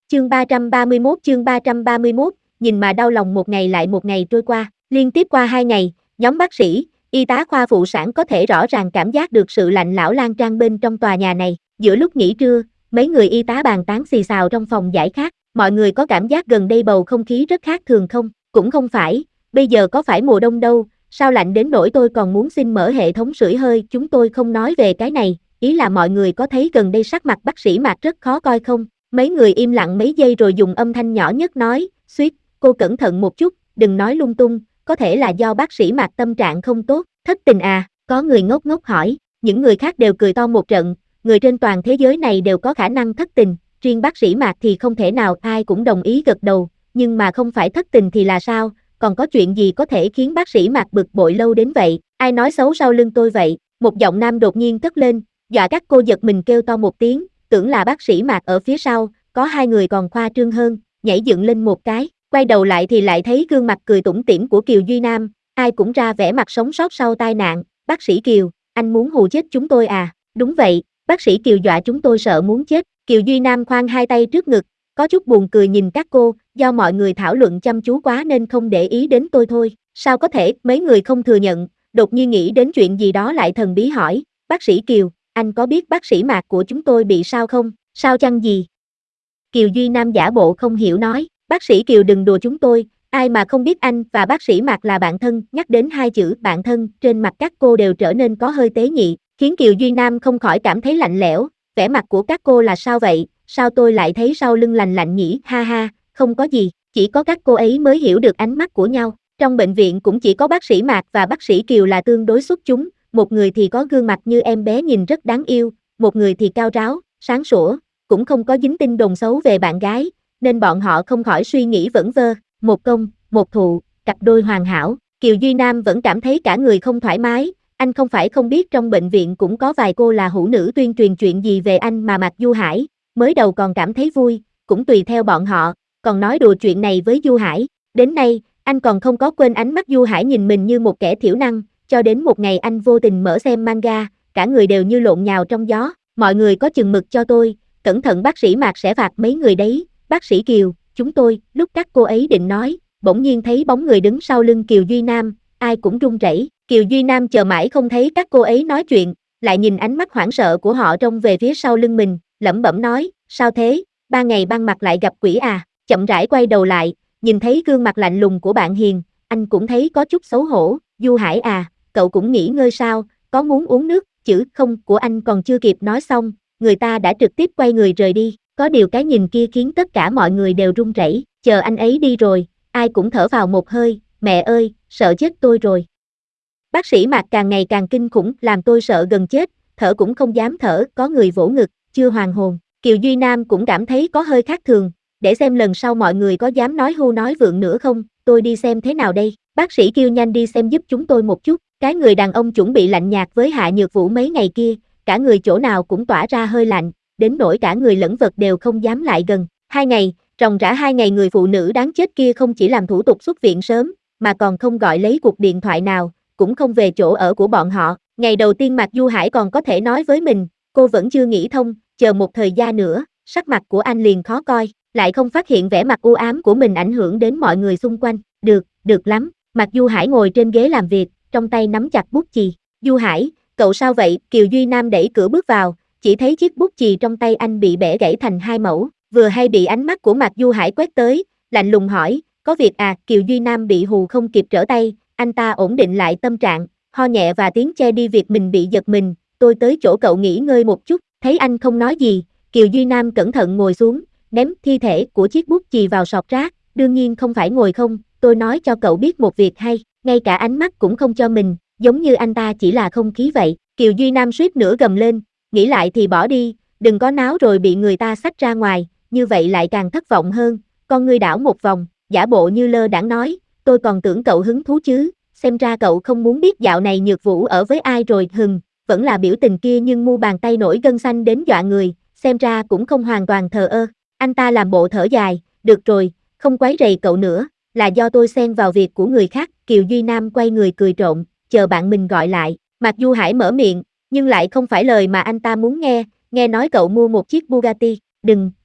chương 331, nhìn mà đau lòng một ngày lại một ngày trôi qua. Liên tiếp qua 2 ngày, nhóm bác sĩ, y tá khoa phụ sản có thể rõ ràng cảm giác được sự lạnh lẽo lan tràn bên trong tòa nhà này. Giữa lúc nghỉ trưa, mấy người y tá bàn tán xì xào trong phòng giải khát. Mọi người có cảm giác gần đây bầu không khí rất khác thường không? Cũng không phải, bây giờ có phải mùa đông đâu, sao lạnh đến nỗi tôi còn muốn xin mở hệ thống sưởi hơi. Chúng tôi không nói về cái này, ý là mọi người có thấy gần đây sắc mặt bác sĩ Mạc rất khó coi không? Mấy người im lặng mấy giây rồi dùng âm thanh nhỏ nhất nói, suýt, cô cẩn thận một chút, đừng nói lung tung, có thể là do bác sĩ Mạc tâm trạng không tốt. Thất tình à? Có người ngốc ngốc hỏi. Những người khác đều cười to một trận, người trên toàn thế giới này đều có khả năng thất tình, riêng bác sĩ Mạc thì không thể nào. Ai cũng đồng ý gật đầu, nhưng mà không phải thất tình thì là sao? Còn có chuyện gì có thể khiến bác sĩ Mạc bực bội lâu đến vậy? Ai nói xấu sau lưng tôi vậy? Một giọng nam đột nhiên cất lên, dọa các cô giật mình kêu to một tiếng, tưởng là bác sĩ Mạc ở phía sau. Có 2 người còn khoa trương hơn, nhảy dựng lên một cái, quay đầu lại thì lại thấy gương mặt cười tủm tỉm của Kiều Duy Nam. Ai cũng ra vẻ mặt sống sót sau tai nạn. Bác sĩ Kiều, anh muốn hù chết chúng tôi à? Đúng vậy, bác sĩ Kiều dọa chúng tôi sợ muốn chết. Kiều Duy Nam khoanh hai tay trước ngực, có chút buồn cười nhìn các cô, do mọi người thảo luận chăm chú quá nên không để ý đến tôi thôi. Sao có thể? Mấy người không thừa nhận, đột nhiên nghĩ đến chuyện gì đó lại thần bí hỏi, bác sĩ Kiều, anh có biết bác sĩ Mạc của chúng tôi bị sao không? Sao chăng gì? Kiều Duy Nam giả bộ không hiểu nói, bác sĩ Kiều đừng đùa chúng tôi, ai mà không biết anh và bác sĩ Mạc là bạn thân. Nhắc đến 2 chữ bạn thân, trên mặt các cô đều trở nên có hơi tế nhị, khiến Kiều Duy Nam không khỏi cảm thấy lạnh lẽo. Vẻ mặt của các cô là sao vậy? Sao tôi lại thấy sau lưng lạnh lạnh nhỉ? Ha ha, không có gì, chỉ có các cô ấy mới hiểu được ánh mắt của nhau. Trong bệnh viện cũng chỉ có bác sĩ Mạc và bác sĩ Kiều là tương đối xuất chúng, một người thì có gương mặt như em bé nhìn rất đáng yêu, một người thì cao ráo, sáng sủa, cũng không có dính tin đồn xấu về bạn gái, nên bọn họ không khỏi suy nghĩ vẩn vơ, một công, một thụ, cặp đôi hoàn hảo. Kiều Duy Nam vẫn cảm thấy cả người không thoải mái, anh không phải không biết trong bệnh viện cũng có vài cô là hữu nữ tuyên truyền chuyện gì về anh mà Mạc Du Hải, mới đầu còn cảm thấy vui, cũng tùy theo bọn họ, còn nói đùa chuyện này với Du Hải. Đến nay, anh còn không có quên ánh mắt Du Hải nhìn mình như một kẻ thiểu năng, cho đến một ngày anh vô tình mở xem manga, cả người đều như lộn nhào trong gió. Mọi người có chừng mực cho tôi, cẩn thận bác sĩ Mạc sẽ phạt mấy người đấy. Bác sĩ Kiều, chúng tôi, lúc các cô ấy định nói, bỗng nhiên thấy bóng người đứng sau lưng Kiều Duy Nam, ai cũng run rẩy. Kiều Duy Nam chờ mãi không thấy các cô ấy nói chuyện, lại nhìn ánh mắt hoảng sợ của họ trông về phía sau lưng mình, lẩm bẩm nói, sao thế, ban ngày ban mặt lại gặp quỷ à? Chậm rãi quay đầu lại, nhìn thấy gương mặt lạnh lùng của bạn Hiền, anh cũng thấy có chút xấu hổ. Du Hải à, cậu cũng nghỉ ngơi sao, có muốn uống nước? Chữ không của anh còn chưa kịp nói xong, người ta đã trực tiếp quay người rời đi. Có điều cái nhìn kia khiến tất cả mọi người đều run rẩy. Chờ anh ấy đi rồi, ai cũng thở vào một hơi, mẹ ơi, sợ chết tôi rồi. Bác sĩ Mạc càng ngày càng kinh khủng, làm tôi sợ gần chết, thở cũng không dám thở. Có người vỗ ngực, chưa hoàn hồn. Kiều Duy Nam cũng cảm thấy có hơi khác thường, để xem lần sau mọi người có dám nói hưu nói vượng nữa không. Tôi đi xem thế nào đây. Bác sĩ kêu nhanh đi xem giúp chúng tôi một chút. Cái người đàn ông chuẩn bị lạnh nhạt với Hạ Nhược Vũ mấy ngày kia, cả người chỗ nào cũng tỏa ra hơi lạnh, đến nỗi cả người lẫn vật đều không dám lại gần. 2 ngày, ròng rã 2 ngày người phụ nữ đáng chết kia không chỉ làm thủ tục xuất viện sớm, mà còn không gọi lấy cuộc điện thoại nào, cũng không về chỗ ở của bọn họ. Ngày đầu tiên Mạc Du Hải còn có thể nói với mình, cô vẫn chưa nghĩ thông, chờ một thời gian nữa, sắc mặt của anh liền khó coi, lại không phát hiện vẻ mặt u ám của mình ảnh hưởng đến mọi người xung quanh. Được lắm. Mạc Du Hải ngồi trên ghế làm việc, trong tay nắm chặt bút chì. Du Hải, cậu sao vậy? Kiều Duy Nam đẩy cửa bước vào, chỉ thấy chiếc bút chì trong tay anh bị bẻ gãy thành 2 mẩu, vừa hay bị ánh mắt của Mạc Du Hải quét tới, lạnh lùng hỏi, có việc à? Kiều Duy Nam bị hù không kịp trở tay, anh ta ổn định lại tâm trạng, ho nhẹ và tiếng che đi việc mình bị giật mình, tôi tới chỗ cậu nghỉ ngơi một chút. Thấy anh không nói gì, Kiều Duy Nam cẩn thận ngồi xuống, ném thi thể của chiếc bút chì vào sọt rác, đương nhiên không phải ngồi không, tôi nói cho cậu biết một việc hay, ngay cả ánh mắt cũng không cho mình, giống như anh ta chỉ là không khí vậy. Kiều Duy Nam suýt nữa gầm lên, nghĩ lại thì bỏ đi, đừng có náo rồi bị người ta xách ra ngoài, như vậy lại càng thất vọng hơn. Con ngươi đảo một vòng, giả bộ như lơ đãng nói, tôi còn tưởng cậu hứng thú chứ, xem ra cậu không muốn biết dạo này Nhược Vũ ở với ai rồi. Vẫn là biểu tình kia nhưng mu bàn tay nổi gân xanh đến dọa người, xem ra cũng không hoàn toàn thờ ơ. Anh ta làm bộ thở dài, được rồi, không quấy rầy cậu nữa, là do tôi xen vào việc của người khác. Kiều Duy Nam quay người cười trộm, chờ bạn mình gọi lại. Mạc Du Hải mở miệng, nhưng lại không phải lời mà anh ta muốn nghe nói cậu mua một chiếc Bugatti.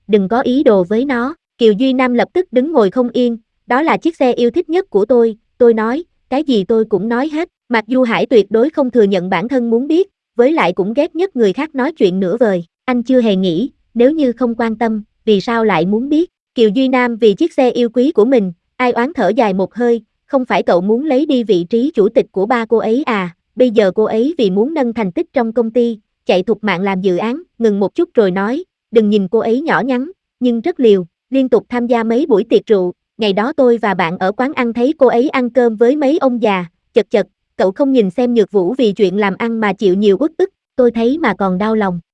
đừng có ý đồ với nó. Kiều Duy Nam lập tức đứng ngồi không yên, đó là chiếc xe yêu thích nhất của tôi nói, cái gì tôi cũng nói hết. Mặc dù Hải tuyệt đối không thừa nhận bản thân muốn biết, với lại cũng ghét nhất người khác nói chuyện nửa vời. Anh chưa hề nghĩ, nếu như không quan tâm, vì sao lại muốn biết? Kiều Duy Nam vì chiếc xe yêu quý của mình, ai oán thở dài một hơi, không phải cậu muốn lấy đi vị trí chủ tịch của ba cô ấy à, bây giờ cô ấy vì muốn nâng thành tích trong công ty, chạy thục mạng làm dự án, ngừng một chút rồi nói, đừng nhìn cô ấy nhỏ nhắn, nhưng rất liều, liên tục tham gia mấy buổi tiệc rượu, ngày đó tôi và bạn ở quán ăn thấy cô ấy ăn cơm với mấy ông già, chật chật, cậu không nhìn xem Nhược Vũ vì chuyện làm ăn mà chịu nhiều uất ức, tôi thấy mà còn đau lòng.